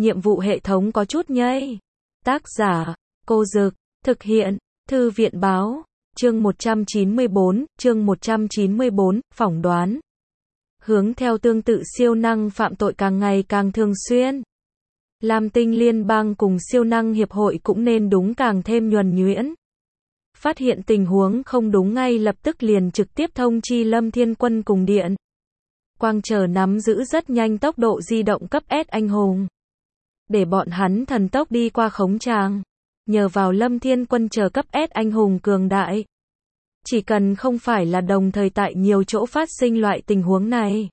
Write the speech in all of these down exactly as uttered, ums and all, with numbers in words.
nhiệm vụ hệ thống có chút nhây. Tác giả, Cô Dực, thực hiện, Thư viện Báo, chương một trăm chín mươi bốn, chương một trăm chín mươi bốn, phỏng đoán. Hướng theo tương tự siêu năng phạm tội càng ngày càng thường xuyên. Lam Tinh Liên bang cùng siêu năng hiệp hội cũng nên đúng càng thêm nhuần nhuyễn. Phát hiện tình huống không đúng ngay lập tức liền trực tiếp thông chi Lâm Thiên Quân cùng Điện Quang chờ nắm giữ rất nhanh tốc độ di động cấp S anh hùng. Để bọn hắn thần tốc đi qua khống tràng. Nhờ vào Lâm Thiên Quân chờ cấp S anh hùng cường đại. Chỉ cần không phải là đồng thời tại nhiều chỗ phát sinh loại tình huống này.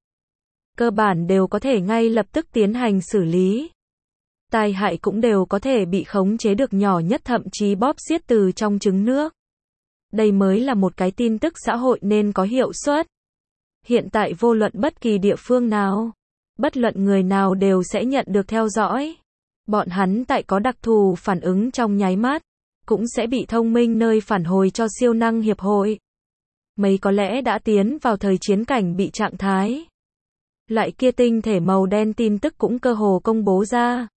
Cơ bản đều có thể ngay lập tức tiến hành xử lý. Tai hại cũng đều có thể bị khống chế được nhỏ nhất thậm chí bóp xiết từ trong trứng nước. Đây mới là một cái tin tức xã hội nên có hiệu suất. Hiện tại vô luận bất kỳ địa phương nào, bất luận người nào đều sẽ nhận được theo dõi. Bọn hắn tại có đặc thù phản ứng trong nháy mắt, cũng sẽ bị thông minh nơi phản hồi cho siêu năng hiệp hội. Mấy có lẽ đã tiến vào thời chiến cảnh bị trạng thái. Loại kia tinh thể màu đen tin tức cũng cơ hồ công bố ra.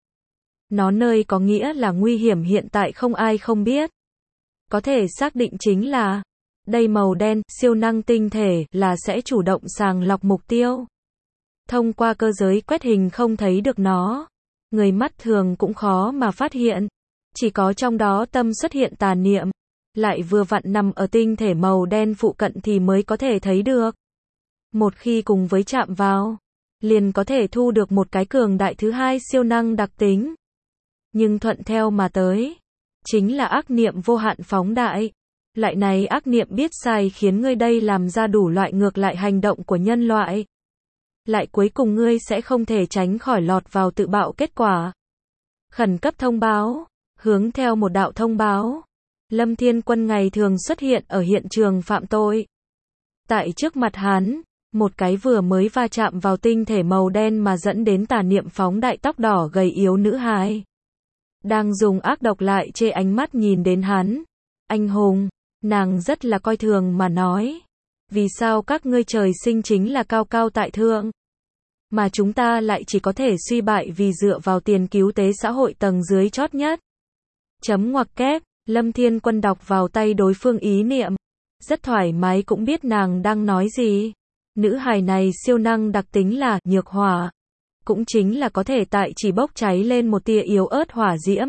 Nó nơi có nghĩa là nguy hiểm hiện tại không ai không biết. Có thể xác định chính là, đây màu đen, siêu năng tinh thể, là sẽ chủ động sàng lọc mục tiêu. Thông qua cơ giới quét hình không thấy được nó. Người mắt thường cũng khó mà phát hiện. Chỉ có trong đó tâm xuất hiện tà niệm. Lại vừa vặn nằm ở tinh thể màu đen phụ cận thì mới có thể thấy được. Một khi cùng với chạm vào, liền có thể thu được một cái cường đại thứ hai siêu năng đặc tính. Nhưng thuận theo mà tới, chính là ác niệm vô hạn phóng đại. Loại này ác niệm biết sai khiến ngươi đây làm ra đủ loại ngược lại hành động của nhân loại. Lại cuối cùng ngươi sẽ không thể tránh khỏi lọt vào tự bạo kết quả. Khẩn cấp thông báo, hướng theo một đạo thông báo. Lâm Thiên Quân ngày thường xuất hiện ở hiện trường phạm tội. Tại trước mặt hắn, một cái vừa mới va chạm vào tinh thể màu đen mà dẫn đến tà niệm phóng đại tóc đỏ gầy yếu nữ hài. Đang dùng ác độc lại chê ánh mắt nhìn đến hắn. Anh hùng, nàng rất là coi thường mà nói. Vì sao các ngươi trời sinh chính là cao cao tại thượng, mà chúng ta lại chỉ có thể suy bại vì dựa vào tiền cứu tế xã hội tầng dưới chót nhất. Chấm ngoặc kép, Lâm Thiên Quân đọc vào tay đối phương ý niệm. Rất thoải mái cũng biết nàng đang nói gì. Nữ hài này siêu năng đặc tính là nhược hỏa. Cũng chính là có thể tại chỉ bốc cháy lên một tia yếu ớt hỏa diễm.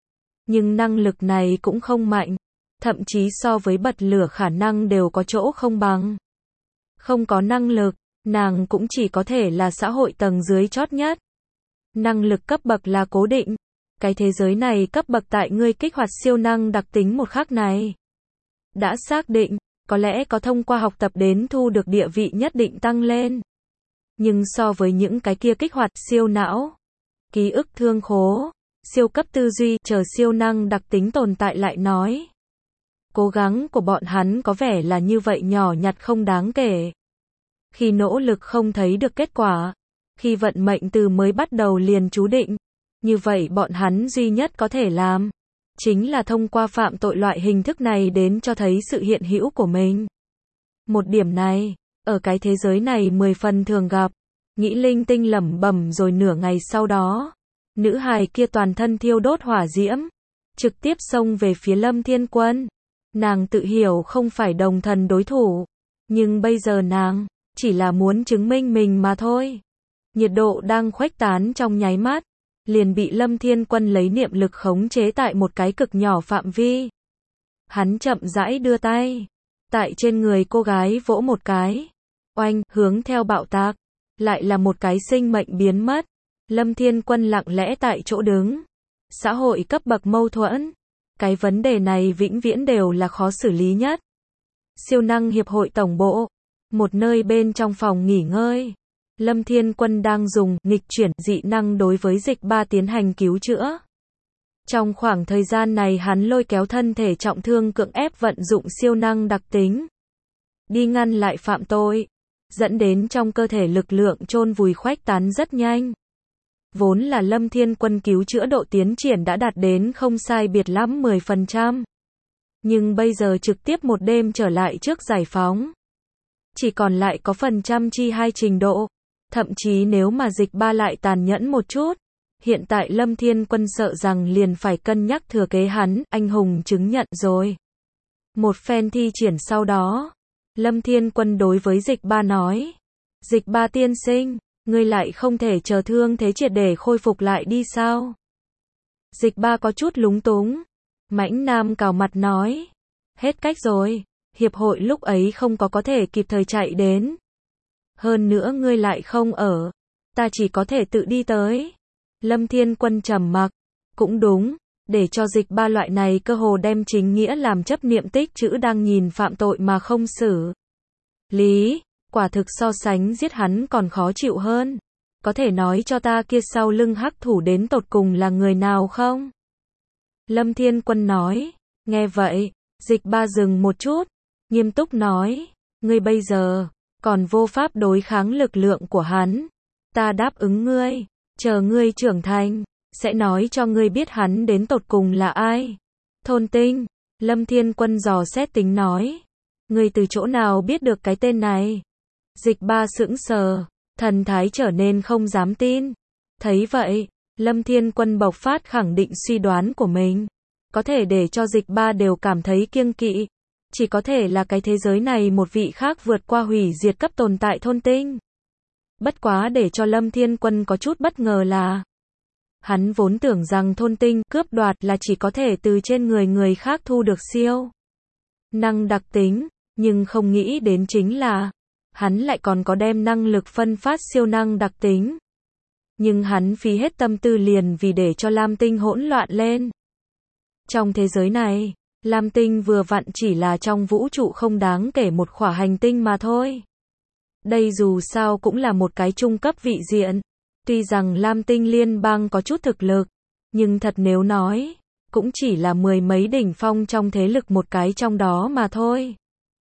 Nhưng năng lực này cũng không mạnh. Thậm chí so với bật lửa khả năng đều có chỗ không bằng. Không có năng lực, nàng cũng chỉ có thể là xã hội tầng dưới chót nhất. Năng lực cấp bậc là cố định. Cái thế giới này cấp bậc tại ngươi kích hoạt siêu năng đặc tính một khắc này. Đã xác định, có lẽ có thông qua học tập đến thu được địa vị nhất định tăng lên. Nhưng so với những cái kia kích hoạt siêu não, ký ức thương khố, siêu cấp tư duy, chờ siêu năng đặc tính tồn tại lại nói. Cố gắng của bọn hắn có vẻ là như vậy nhỏ nhặt không đáng kể. Khi nỗ lực không thấy được kết quả, khi vận mệnh từ mới bắt đầu liền chú định, như vậy bọn hắn duy nhất có thể làm, chính là thông qua phạm tội loại hình thức này đến cho thấy sự hiện hữu của mình. Một điểm này, ở cái thế giới này mười phần thường gặp, nghĩ linh tinh lẩm bẩm rồi nửa ngày sau đó, nữ hài kia toàn thân thiêu đốt hỏa diễm, trực tiếp xông về phía Lâm Thiên Quân. Nàng tự hiểu không phải đồng thần đối thủ, nhưng bây giờ nàng chỉ là muốn chứng minh mình mà thôi. Nhiệt độ đang khuếch tán trong nháy mắt, liền bị Lâm Thiên Quân lấy niệm lực khống chế tại một cái cực nhỏ phạm vi. Hắn chậm rãi đưa tay, tại trên người cô gái vỗ một cái, oanh, hướng theo bạo tạc, lại là một cái sinh mệnh biến mất. Lâm Thiên Quân lặng lẽ tại chỗ đứng. Xã hội cấp bậc mâu thuẫn, cái vấn đề này vĩnh viễn đều là khó xử lý nhất. Siêu năng hiệp hội tổng bộ, một nơi bên trong phòng nghỉ ngơi. Lâm Thiên Quân đang dùng nghịch chuyển dị năng đối với dịch ba tiến hành cứu chữa. Trong khoảng thời gian này hắn lôi kéo thân thể trọng thương cưỡng ép vận dụng siêu năng đặc tính. Đi ngăn lại phạm tội, dẫn đến trong cơ thể lực lượng chôn vùi khuếch tán rất nhanh. Vốn là Lâm Thiên Quân cứu chữa độ tiến triển đã đạt đến không sai biệt lắm mười phần trăm. Nhưng bây giờ trực tiếp một đêm trở lại trước giải phóng. Chỉ còn lại có phần trăm chi hai trình độ. Thậm chí nếu mà dịch ba lại tàn nhẫn một chút, Hiện tại Lâm Thiên Quân sợ rằng liền phải cân nhắc thừa kế hắn, anh hùng chứng nhận rồi. Một phen thi triển sau đó, Lâm Thiên Quân đối với Dịch Ba nói. Dịch Ba tiên sinh, ngươi lại không thể chờ thương thế triệt để khôi phục lại đi sao? Dịch Ba có chút lúng túng. Mãnh Nam cào mặt nói. Hết cách rồi, hiệp hội lúc ấy không có có thể kịp thời chạy đến. Hơn nữa ngươi lại không ở, ta chỉ có thể tự đi tới. Lâm Thiên Quân trầm mặc. Cũng đúng, để cho Dịch Ba loại này cơ hồ đem chính nghĩa làm chấp niệm tích chữ đang nhìn phạm tội mà không xử lý, quả thực so sánh giết hắn còn khó chịu hơn. Có thể nói cho ta kia sau lưng hắc thủ đến tột cùng là người nào không? Lâm Thiên Quân nói. Nghe vậy, Dịch Ba dừng một chút, nghiêm túc nói. Ngươi bây giờ còn vô pháp đối kháng lực lượng của hắn. Ta đáp ứng ngươi, chờ ngươi trưởng thành, sẽ nói cho ngươi biết hắn đến tột cùng là ai. Thôn Tinh. Lâm Thiên Quân dò xét tính nói. Ngươi từ chỗ nào biết được cái tên này? Dịch Ba sững sờ, thần thái trở nên không dám tin. Thấy vậy, Lâm Thiên Quân bộc phát khẳng định suy đoán của mình. Có thể để cho Dịch Ba đều cảm thấy kiêng kỵ. Chỉ có thể là cái thế giới này một vị khác vượt qua hủy diệt cấp tồn tại Thôn Tinh. Bất quá để cho Lâm Thiên Quân có chút bất ngờ là, hắn vốn tưởng rằng Thôn Tinh cướp đoạt là chỉ có thể từ trên người người khác thu được siêu năng đặc tính, nhưng không nghĩ đến chính là, hắn lại còn có đem năng lực phân phát siêu năng đặc tính. Nhưng hắn phí hết tâm tư liền vì để cho Lam Tinh hỗn loạn lên. Trong thế giới này, Lam Tinh vừa vặn chỉ là trong vũ trụ không đáng kể một khỏa hành tinh mà thôi. Đây dù sao cũng là một cái trung cấp vị diện. Tuy rằng Lam Tinh liên bang có chút thực lực, nhưng thật nếu nói, cũng chỉ là mười mấy đỉnh phong trong thế lực một cái trong đó mà thôi.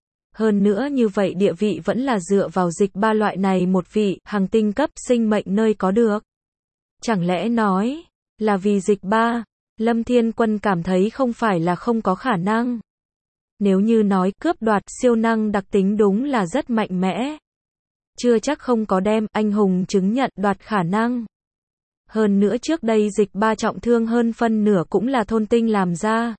Hơn nữa như vậy địa vị vẫn là dựa vào Dịch Ba loại này một vị hành tinh cấp sinh mệnh nơi có được. Chẳng lẽ nói, là vì Dịch Ba, Lâm Thiên Quân cảm thấy không phải là không có khả năng. Nếu như nói cướp đoạt siêu năng đặc tính đúng là rất mạnh mẽ. Chưa chắc không có đem anh hùng chứng nhận đoạt khả năng. Hơn nữa trước đây Dịch Ba trọng thương hơn phân nửa cũng là Thôn Tinh làm ra.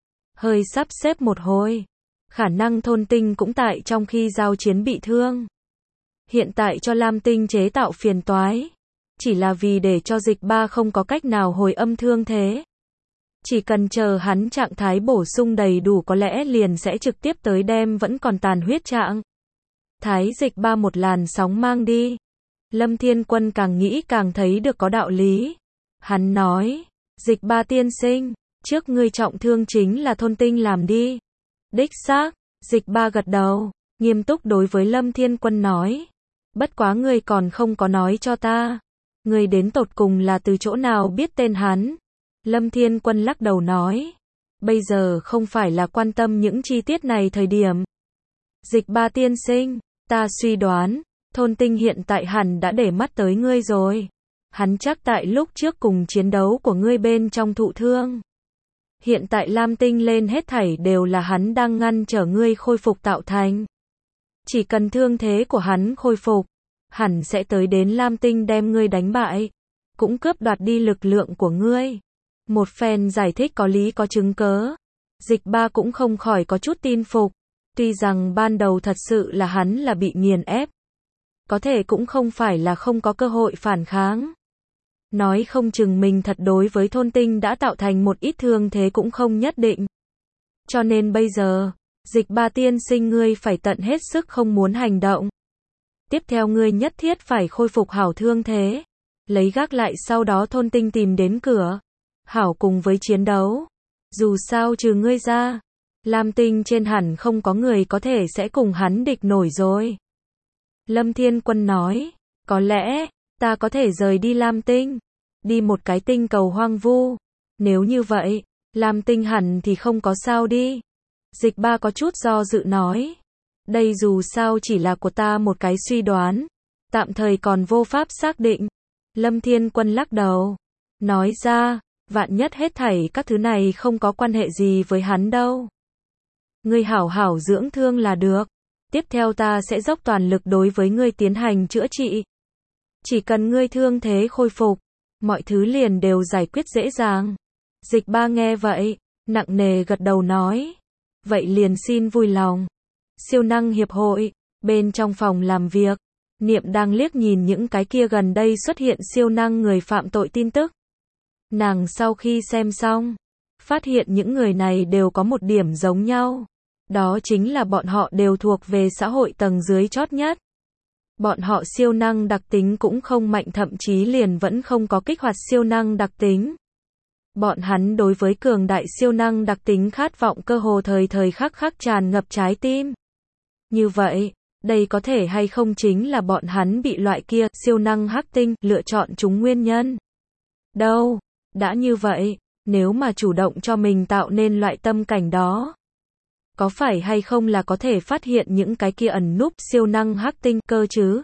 Hơi sắp xếp một hồi, khả năng Thôn Tinh cũng tại trong khi giao chiến bị thương. Hiện tại cho Lam Tinh chế tạo phiền toái, chỉ là vì để cho Dịch Ba không có cách nào hồi âm thương thế. Chỉ cần chờ hắn trạng thái bổ sung đầy đủ có lẽ liền sẽ trực tiếp tới đem vẫn còn tàn huyết trạng thái Dịch Ba một làn sóng mang đi. Lâm Thiên Quân càng nghĩ càng thấy được có đạo lý. Hắn nói, Dịch Ba tiên sinh, trước ngươi trọng thương chính là Thôn Tinh làm đi. Đích xác, Dịch Ba gật đầu, nghiêm túc đối với Lâm Thiên Quân nói. Bất quá ngươi còn không có nói cho ta. Ngươi đến tột cùng là từ chỗ nào biết tên hắn? Lâm Thiên Quân lắc đầu nói. Bây giờ không phải là quan tâm những chi tiết này thời điểm. Dịch Ba tiên sinh, ta suy đoán, Thôn Tinh hiện tại hẳn đã để mắt tới ngươi rồi. Hắn chắc tại lúc trước cùng chiến đấu của ngươi bên trong thụ thương. Hiện tại Lam Tinh lên hết thảy đều là hắn đang ngăn trở ngươi khôi phục tạo thành. Chỉ cần thương thế của hắn khôi phục, hẳn sẽ tới đến Lam Tinh đem ngươi đánh bại, cũng cướp đoạt đi lực lượng của ngươi. Một phen giải thích có lý có chứng cớ. Dịch Ba cũng không khỏi có chút tin phục. Tuy rằng ban đầu thật sự là hắn là bị nghiền ép. Có thể cũng không phải là không có cơ hội phản kháng. Nói không chừng mình thật đối với Thôn Tinh đã tạo thành một ít thương thế cũng không nhất định. Cho nên bây giờ, Dịch Ba tiên sinh ngươi phải tận hết sức không muốn hành động. Tiếp theo ngươi nhất thiết phải khôi phục hảo thương thế. Lấy gác lại sau đó Thôn Tinh tìm đến cửa. Hảo cùng với chiến đấu. Dù sao trừ ngươi ra, Lam Tinh trên hẳn không có người có thể sẽ cùng hắn địch nổi rồi. Lâm Thiên Quân nói, có lẽ, ta có thể rời đi Lam Tinh, đi một cái tinh cầu hoang vu. Nếu như vậy, Lam Tinh hẳn thì không có sao đi. Dịch Ba có chút do dự nói, đây dù sao chỉ là của ta một cái suy đoán, tạm thời còn vô pháp xác định. Lâm Thiên Quân lắc đầu, nói ra, vạn nhất hết thảy các thứ này không có quan hệ gì với hắn đâu. Ngươi hảo hảo dưỡng thương là được. Tiếp theo ta sẽ dốc toàn lực đối với ngươi tiến hành chữa trị. Chỉ cần ngươi thương thế khôi phục, mọi thứ liền đều giải quyết dễ dàng. Dịch ba nghe vậy, nặng nề gật đầu nói. Vậy liền xin vui lòng. Siêu năng hiệp hội, bên trong phòng làm việc, Niệm đang liếc nhìn những cái kia gần đây xuất hiện siêu năng người phạm tội tin tức. Nàng sau khi xem xong, phát hiện những người này đều có một điểm giống nhau. Đó chính là bọn họ đều thuộc về xã hội tầng dưới chót nhất. Bọn họ siêu năng đặc tính cũng không mạnh, thậm chí liền vẫn không có kích hoạt siêu năng đặc tính. Bọn hắn đối với cường đại siêu năng đặc tính khát vọng cơ hồ thời thời khắc khắc tràn ngập trái tim. Như vậy, đây có thể hay không chính là bọn hắn bị loại kia siêu năng hắc tinh lựa chọn chúng nguyên nhân. Đâu, đã như vậy, nếu mà chủ động cho mình tạo nên loại tâm cảnh đó, có phải hay không là có thể phát hiện những cái kia ẩn núp siêu năng hắc tinh cơ chứ?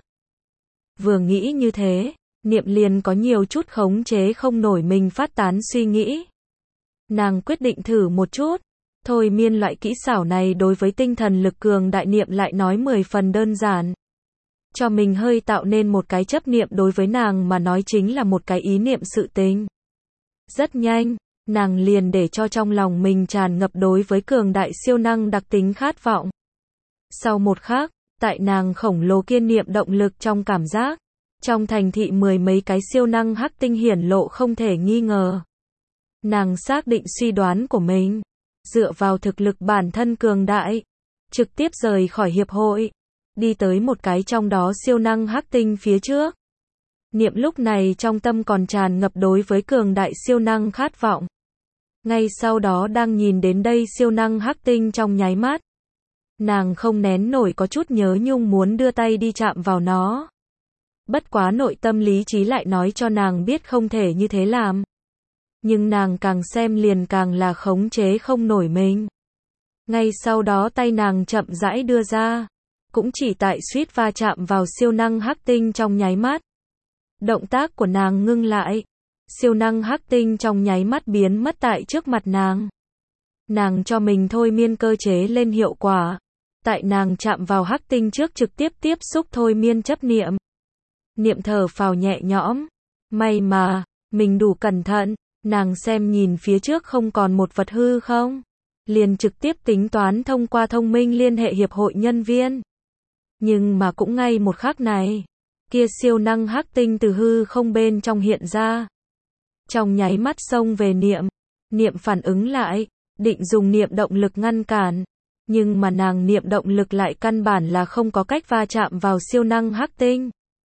Vừa nghĩ như thế, Niệm liền có nhiều chút khống chế không nổi mình phát tán suy nghĩ. Nàng quyết định thử một chút. Thôi miên loại kỹ xảo này đối với tinh thần lực cường đại Niệm lại nói mười phần đơn giản. Cho mình hơi tạo nên một cái chấp niệm đối với nàng mà nói chính là một cái ý niệm sự tình. Rất nhanh, nàng liền để cho trong lòng mình tràn ngập đối với cường đại siêu năng đặc tính khát vọng. Sau một khắc, tại nàng khổng lồ kiên niệm động lực trong cảm giác, trong thành thị mười mấy cái siêu năng hắc tinh hiển lộ không thể nghi ngờ. Nàng xác định suy đoán của mình, dựa vào thực lực bản thân cường đại, trực tiếp rời khỏi hiệp hội, đi tới một cái trong đó siêu năng hắc tinh phía trước. Niệm lúc này trong tâm còn tràn ngập đối với cường đại siêu năng khát vọng. Ngay sau đó đang nhìn đến đây siêu năng hắc tinh trong nháy mắt, nàng không nén nổi có chút nhớ nhung muốn đưa tay đi chạm vào nó. Bất quá nội tâm lý trí lại nói cho nàng biết không thể như thế làm. Nhưng nàng càng xem liền càng là khống chế không nổi mình. Ngay sau đó tay nàng chậm rãi đưa ra, cũng chỉ tại suýt va chạm vào siêu năng hắc tinh trong nháy mắt. Động tác của nàng ngưng lại, siêu năng hắc tinh trong nháy mắt biến mất tại trước mặt nàng. Nàng cho mình thôi miên cơ chế lên hiệu quả, tại nàng chạm vào hắc tinh trước trực tiếp tiếp xúc thôi miên chấp niệm. Niệm thở phào nhẹ nhõm, may mà, mình đủ cẩn thận, nàng xem nhìn phía trước không còn một vật hư không, liền trực tiếp tính toán thông qua thông minh liên hệ hiệp hội nhân viên. Nhưng mà cũng ngay một khắc này, kia siêu năng hắc tinh từ hư không bên trong hiện ra. Trong nháy mắt xông về Niệm, Niệm phản ứng lại, định dùng niệm động lực ngăn cản, nhưng mà nàng niệm động lực lại căn bản là không có cách va chạm vào siêu năng hắc tinh.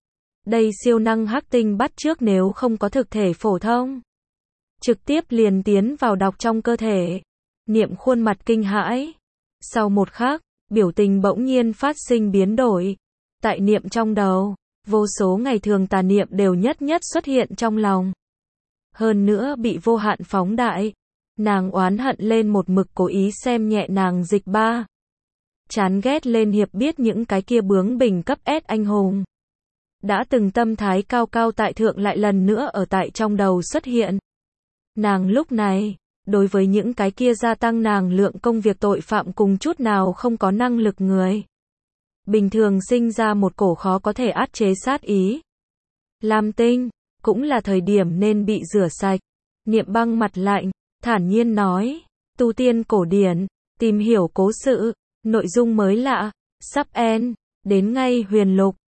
Đây siêu năng hắc tinh bắt chước nếu không có thực thể phổ thông, trực tiếp liền tiến vào đọc trong cơ thể. Niệm khuôn mặt kinh hãi. Sau một khắc, biểu tình bỗng nhiên phát sinh biến đổi. Tại Niệm trong đầu, vô số ngày thường tà niệm đều nhất nhất xuất hiện trong lòng. Hơn nữa bị vô hạn phóng đại. Nàng oán hận lên một mực cố ý xem nhẹ nàng Dịch ba. Chán ghét lên hiệp biết những cái kia bướng bỉnh cấp S anh hùng. Đã từng tâm thái cao cao tại thượng lại lần nữa ở tại trong đầu xuất hiện. Nàng lúc này, đối với những cái kia gia tăng nàng lượng công việc tội phạm cùng chút nào không có năng lực người. Bình thường sinh ra một cổ khó có thể át chế sát ý. Lam Tinh, cũng là thời điểm nên bị rửa sạch. Niệm băng mặt lạnh, thản nhiên nói, tu tiên cổ điển, tìm hiểu cố sự, nội dung mới lạ, sắp end, đến ngay huyền lục.